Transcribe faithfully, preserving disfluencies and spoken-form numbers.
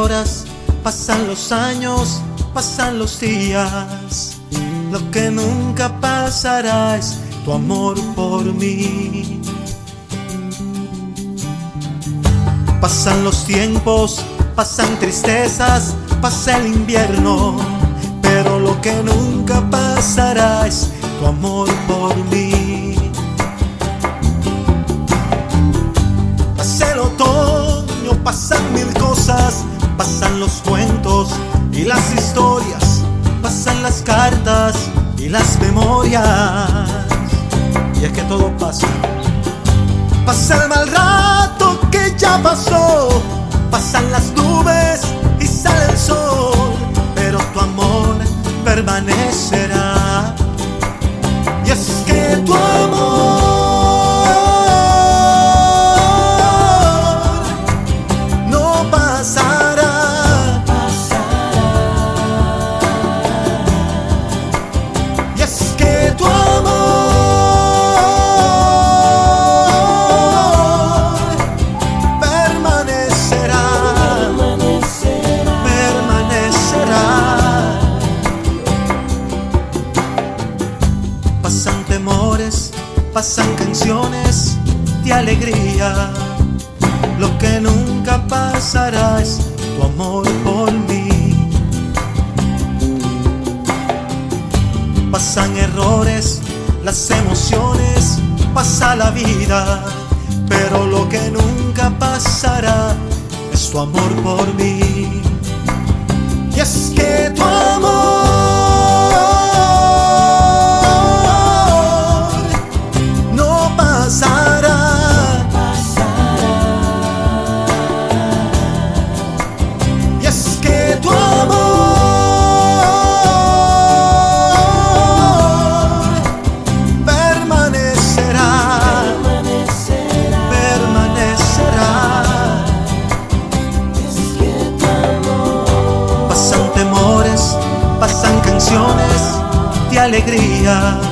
horas, pasan los años, pasan los días. Lo que nunca pasará es tu amor por mí. Pasan los tiempos, pasan tristezas, pasa el invierno, pero lo que nunca pasará es tu amor por mí. Pasa el otoño, pasan mil cosas, pasan los cuentos y las historias, pasan las cartas y las memorias. Y es que todo pasa. Pasa el mal rato que ya pasó, pasan las nubes y sale el sol, pero tu amor permanecerá. Y es que tu amor no pasará, y es que tu amor pasan canciones de alegría. Lo que nunca pasará es tu amor por mí. Pasan errores, las emociones, pasa la vida, pero lo que nunca pasará es tu amor por mí. Y es que tu amor pasan canciones de alegría.